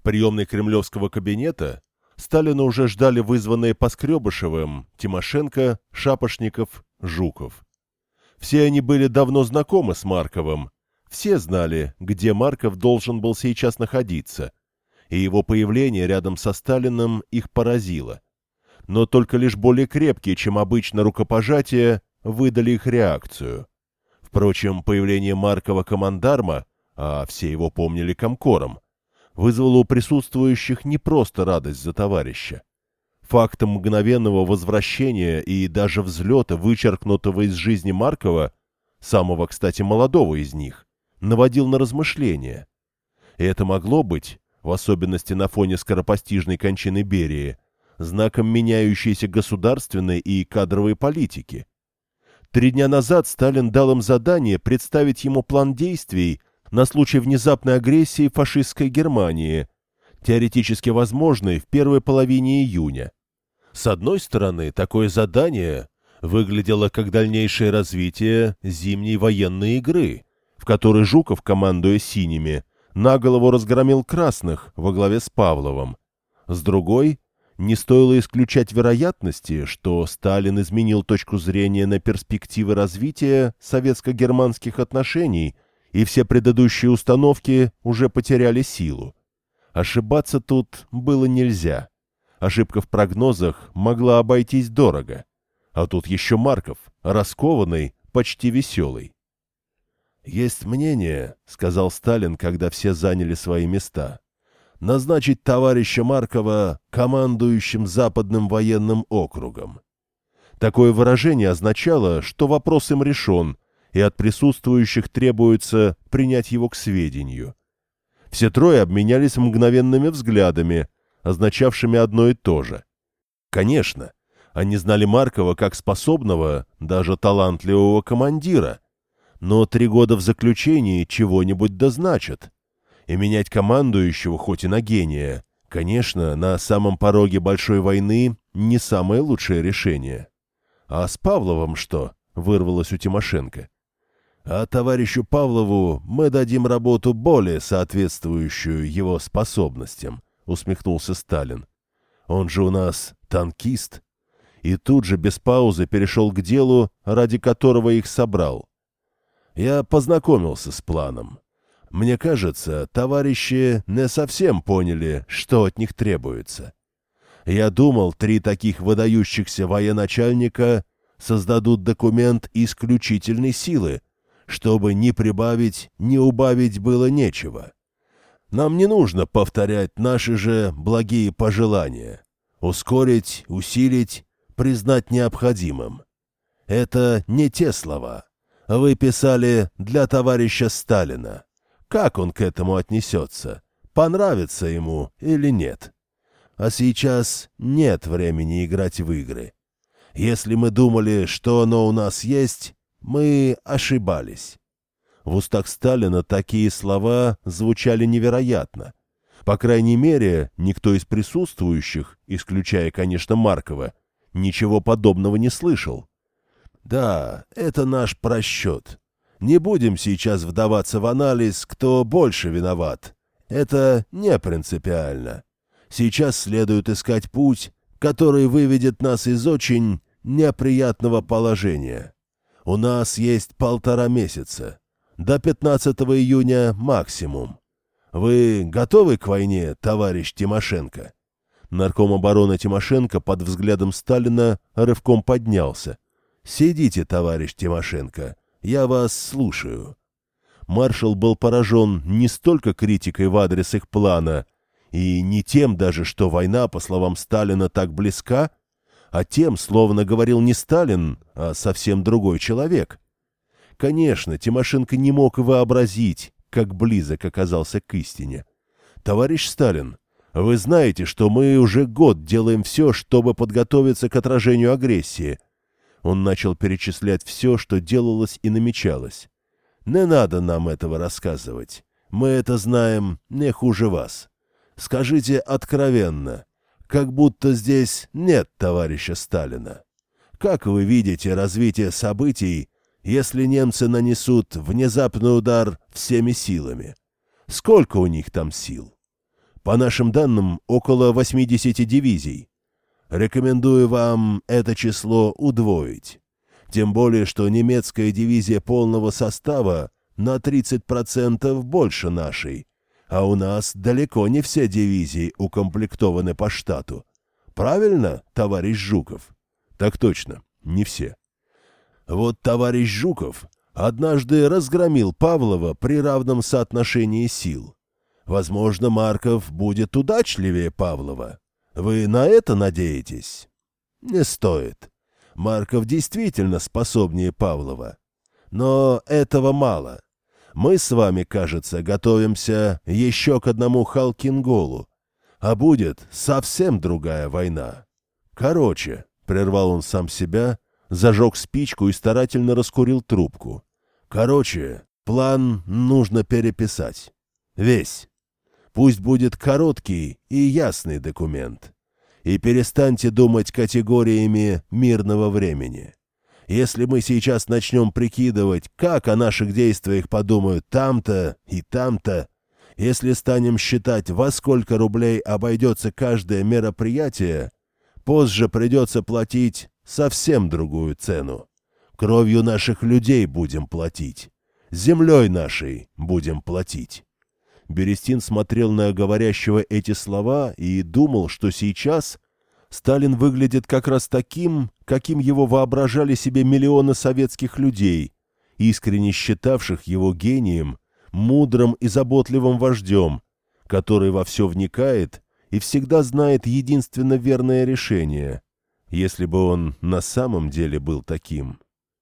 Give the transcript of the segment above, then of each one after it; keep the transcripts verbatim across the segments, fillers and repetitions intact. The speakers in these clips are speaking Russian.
В приемной кремлевского кабинета Сталина уже ждали вызванные Поскребышевым Тимошенко, Шапошников, Жуков. Все они были давно знакомы с Марковым, все знали, где Марков должен был сейчас находиться, и его появление рядом со Сталиным их поразило. Но только лишь более крепкие, чем обычно, рукопожатия выдали их реакцию. Впрочем, появление Маркова-командарма, а все его помнили комкором, вызвало у присутствующих не просто радость за товарища. Фактом мгновенного возвращения и даже взлета, вычеркнутого из жизни Маркова, самого, кстати, молодого из них, наводил на размышления. И это могло быть, в особенности на фоне скоропостижной кончины Берии, знаком меняющейся государственной и кадровой политики. Три дня назад Сталин дал им задание представить ему план действий на случай внезапной агрессии фашистской Германии, теоретически возможной в первой половине июня. С одной стороны, такое задание выглядело как дальнейшее развитие зимней военной игры, в которой Жуков, командуя синими, наголову разгромил красных во главе с Павловым. С другой, не стоило исключать вероятности, что Сталин изменил точку зрения на перспективы развития советско-германских отношений, и все предыдущие установки уже потеряли силу. Ошибаться тут было нельзя. Ошибка в прогнозах могла обойтись дорого. А тут еще Марков, раскованный, почти веселый. «Есть мнение, — сказал Сталин, когда все заняли свои места, — назначить товарища Маркова командующим Западным военным округом». Такое выражение означало, что вопрос им решен, и от присутствующих требуется принять его к сведению. Все трое обменялись мгновенными взглядами, означавшими одно и то же. Конечно, они знали Маркова как способного, даже талантливого командира, но три года в заключении чего-нибудь да значат. И менять командующего, хоть и на гения, конечно, на самом пороге большой войны не самое лучшее решение. «А с Павловым что?» — вырвалось у Тимошенко. «А товарищу Павлову мы дадим работу более соответствующую его способностям», — усмехнулся Сталин. «Он же у нас танкист». И тут же без паузы перешел к делу, ради которого их собрал. «Я познакомился с планом. Мне кажется, товарищи не совсем поняли, что от них требуется. Я думал, три таких выдающихся военачальника создадут документ исключительной силы, чтобы ни прибавить, ни убавить было нечего. Нам не нужно повторять наши же благие пожелания. Ускорить, усилить, признать необходимым. Это не те слова. Вы писали для товарища Сталина. Как он к этому отнесется? Понравится ему или нет? А сейчас нет времени играть в игры. Если мы думали, что оно у нас есть, мы ошибались». В устах Сталина такие слова звучали невероятно. По крайней мере, никто из присутствующих, исключая, конечно, Маркова, ничего подобного не слышал. «Да, это наш просчет. Не будем сейчас вдаваться в анализ, кто больше виноват. Это не принципиально. Сейчас следует искать путь, который выведет нас из очень неприятного положения. У нас есть полтора месяца. До пятнадцатого июня максимум. Вы готовы к войне, товарищ Тимошенко?» Нарком обороны Тимошенко под взглядом Сталина рывком поднялся. «Сидите, товарищ Тимошенко, я вас слушаю». Маршал был поражен не столько критикой в адрес их плана, и не тем даже, что война, по словам Сталина, так близка, а тем, словно говорил не Сталин, а совсем другой человек. Конечно, Тимошенко не мог и вообразить, как близок оказался к истине. «Товарищ Сталин, вы знаете, что мы уже год делаем все, чтобы подготовиться к отражению агрессии». Он начал перечислять все, что делалось и намечалось. «Не надо нам этого рассказывать. Мы это знаем не хуже вас. Скажите откровенно, как будто здесь нет товарища Сталина. Как вы видите развитие событий, если немцы нанесут внезапный удар всеми силами? Сколько у них там сил? По нашим данным, около восьмидесяти дивизий. Рекомендую вам это число удвоить. Тем более, что немецкая дивизия полного состава на тридцать процентов больше нашей, а у нас далеко не все дивизии укомплектованы по штату. Правильно, товарищ Жуков? Так точно, не все. Вот товарищ Жуков однажды разгромил Павлова при равном соотношении сил. Возможно, Марков будет удачливее Павлова. Вы на это надеетесь? Не стоит. Марков действительно способнее Павлова. Но этого мало. Мы с вами, кажется, готовимся еще к одному Халкинголу. А будет совсем другая война. Короче, прервал он сам себя, зажег спичку и старательно раскурил трубку. Короче, план нужно переписать. Весь. Пусть будет короткий и ясный документ. И перестаньте думать категориями мирного времени. Если мы сейчас начнем прикидывать, как о наших действиях подумают там-то и там-то, если станем считать, во сколько рублей обойдется каждое мероприятие, позже придется платить совсем другую цену. Кровью наших людей будем платить. Землей нашей будем платить. Берестин смотрел на говорящего эти слова и думал, что сейчас Сталин выглядит как раз таким, каким его воображали себе миллионы советских людей, искренне считавших его гением, мудрым и заботливым вождем, который во все вникает и всегда знает единственно верное решение, если бы он на самом деле был таким.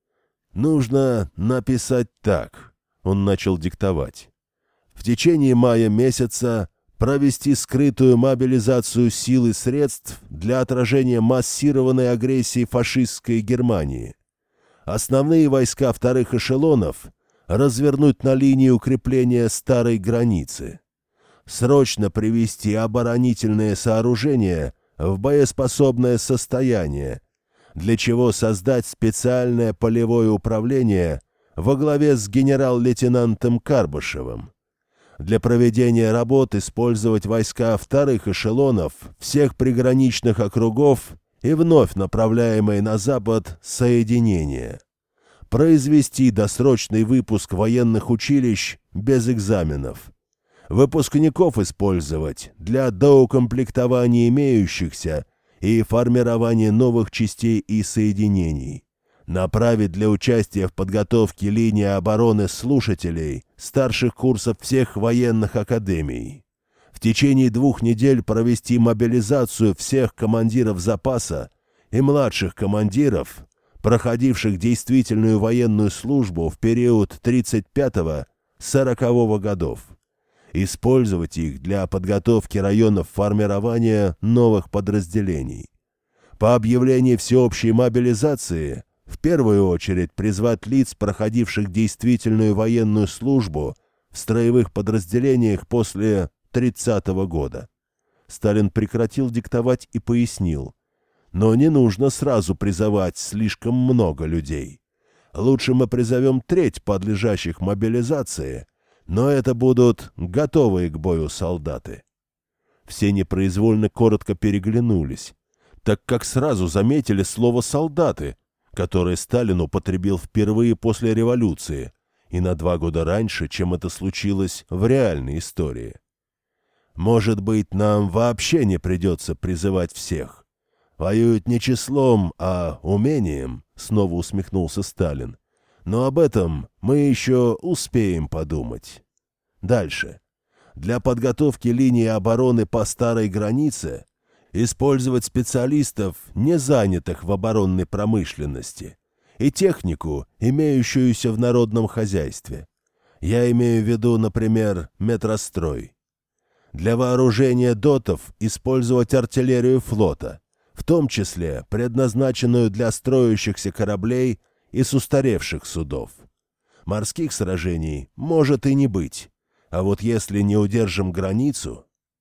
«Нужно написать так», — он начал диктовать. «В течение мая месяца провести скрытую мобилизацию сил и средств для отражения массированной агрессии фашистской Германии. Основные войска вторых эшелонов развернуть на линии укрепления старой границы. Срочно привести оборонительные сооружения в боеспособное состояние, для чего создать специальное полевое управление во главе с генерал-лейтенантом Карбышевым. Для проведения работ использовать войска вторых эшелонов всех приграничных округов и вновь направляемые на запад соединения. Произвести досрочный выпуск военных училищ без экзаменов. Выпускников использовать для доукомплектования имеющихся и формирования новых частей и соединений. Направить для участия в подготовке линии обороны слушателей старших курсов всех военных академий. В течение двух недель провести мобилизацию всех командиров запаса и младших командиров, проходивших действительную военную службу в период тридцать пятого — сорокового годов. Использовать их для подготовки районов формирования новых подразделений. По объявлении всеобщей мобилизации в первую очередь призвать лиц, проходивших действительную военную службу в строевых подразделениях после тридцатого года. Сталин прекратил диктовать и пояснил. Но не нужно сразу призывать слишком много людей. Лучше мы призовем треть подлежащих мобилизации, но это будут готовые к бою солдаты. Все непроизвольно коротко переглянулись, так как сразу заметили слово «солдаты», которое Сталин употребил впервые после революции и на два года раньше, чем это случилось в реальной истории. Может быть, нам вообще не придется призывать всех. Воюют не числом, а умением, снова усмехнулся Сталин. Но об этом мы еще успеем подумать. Дальше. Для подготовки линии обороны по старой границе использовать специалистов, не занятых в оборонной промышленности, и технику, имеющуюся в народном хозяйстве. Я имею в виду, например, метрострой. Для вооружения дотов использовать артиллерию флота, в том числе предназначенную для строящихся кораблей и с устаревших судов. Морских сражений может и не быть, а вот если не удержим границу...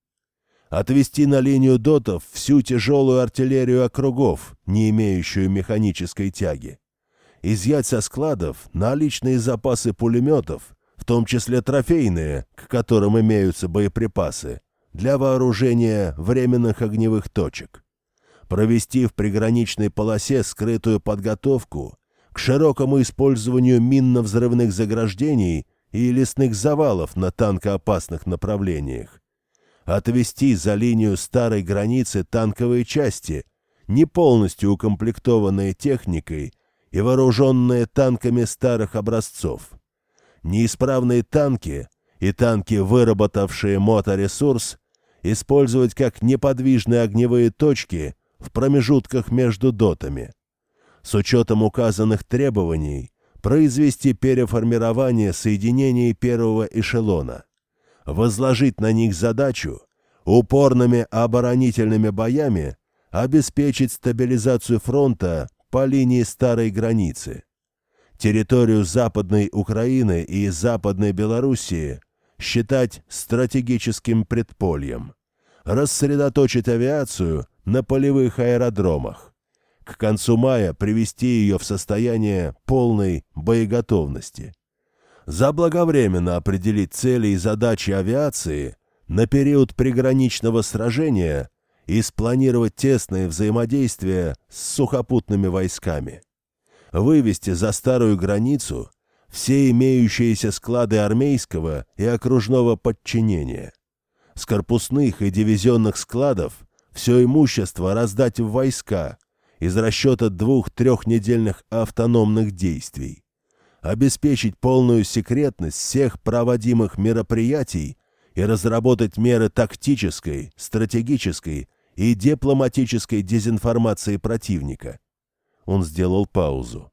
Отвести на линию дотов всю тяжелую артиллерию округов, не имеющую механической тяги. Изъять со складов наличные запасы пулеметов, в том числе трофейные, к которым имеются боеприпасы, для вооружения временных огневых точек. Провести в приграничной полосе скрытую подготовку к широкому использованию минно-взрывных заграждений и лесных завалов на танкоопасных направлениях. Отвести за линию старой границы танковые части, не полностью укомплектованные техникой и вооруженные танками старых образцов. Неисправные танки и танки, выработавшие моторесурс, использовать как неподвижные огневые точки в промежутках между дотами. С учетом указанных требований произвести переформирование соединений первого эшелона, возложить на них задачу упорными оборонительными боями обеспечить стабилизацию фронта по линии старой границы, территорию Западной Украины и Западной Белоруссии считать стратегическим предпольем, рассредоточить авиацию на полевых аэродромах, к концу мая привести ее в состояние полной боеготовности, заблаговременно определить цели и задачи авиации на период приграничного сражения и спланировать тесное взаимодействие с сухопутными войсками, вывести за старую границу все имеющиеся склады армейского и окружного подчинения, с корпусных и дивизионных складов все имущество раздать в войска из расчета двух-трехнедельных автономных действий, обеспечить полную секретность всех проводимых мероприятий и разработать меры тактической, стратегической и дипломатической дезинформации противника. Он сделал паузу.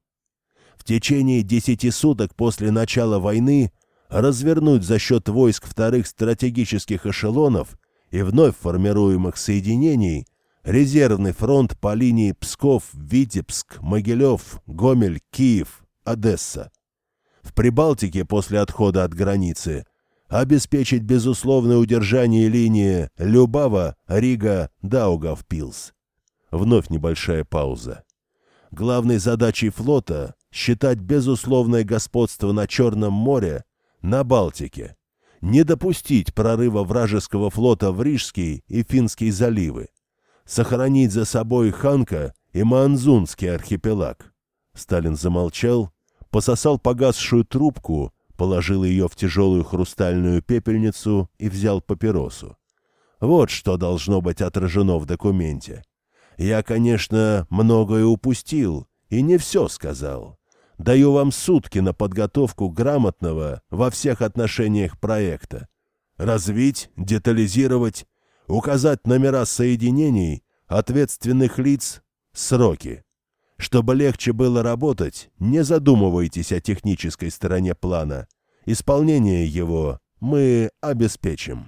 В течение десяти суток после начала войны развернуть за счет войск вторых стратегических эшелонов и вновь формируемых соединений резервный фронт по линии Псков, Витебск, Могилев, Гомель, Киев, Одесса. В Прибалтике после отхода от границы обеспечить безусловное удержание линии Любава, Рига, Даугавпилс. Вновь небольшая пауза. Главной задачей флота считать безусловное господство на Черном море, на Балтике, не допустить прорыва вражеского флота в Рижский и Финский заливы, сохранить за собой Ханка и Маанзунский архипелаг. Сталин замолчал, пососал погасшую трубку, положил ее в тяжелую хрустальную пепельницу и взял папиросу. Вот что должно быть отражено в документе. Я, конечно, многое упустил и не все сказал. Даю вам сутки на подготовку грамотного во всех отношениях проекта. Развить, детализировать, указать номера соединений, ответственных лиц, сроки. Чтобы легче было работать, не задумывайтесь о технической стороне плана. Исполнение его мы обеспечим.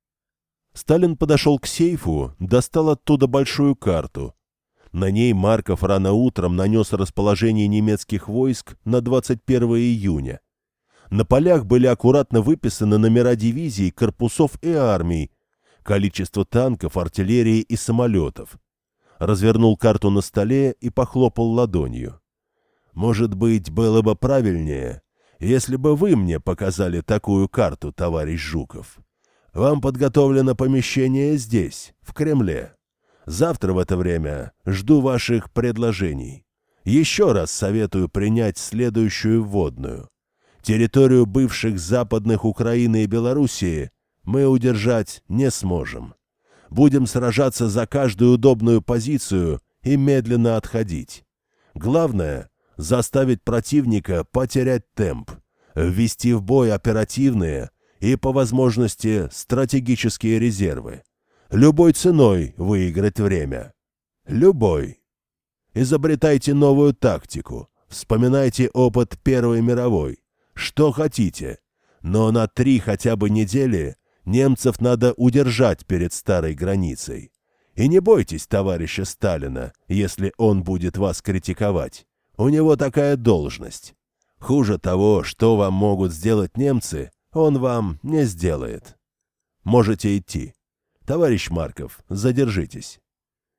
Сталин подошел к сейфу, достал оттуда большую карту. На ней Марков рано утром нанес расположение немецких войск на двадцать первое июня. На полях были аккуратно выписаны номера дивизий, корпусов и армий, количество танков, артиллерии и самолетов. Развернул карту на столе и похлопал ладонью. «Может быть, было бы правильнее, если бы вы мне показали такую карту, товарищ Жуков. Вам подготовлено помещение здесь, в Кремле. Завтра в это время жду ваших предложений. Еще раз советую принять следующую вводную. Территорию бывших западных Украины и Белоруссии мы удержать не сможем. Будем сражаться за каждую удобную позицию и медленно отходить. Главное — заставить противника потерять темп, ввести в бой оперативные и, по возможности, стратегические резервы. Любой ценой выиграть время. Любой. Изобретайте новую тактику. Вспоминайте опыт Первой мировой. Что хотите. Но на три хотя бы недели немцев надо удержать перед старой границей. И не бойтесь товарища Сталина, если он будет вас критиковать. У него такая должность. Хуже того, что вам могут сделать немцы, он вам не сделает. Можете идти. Товарищ Марков, задержитесь.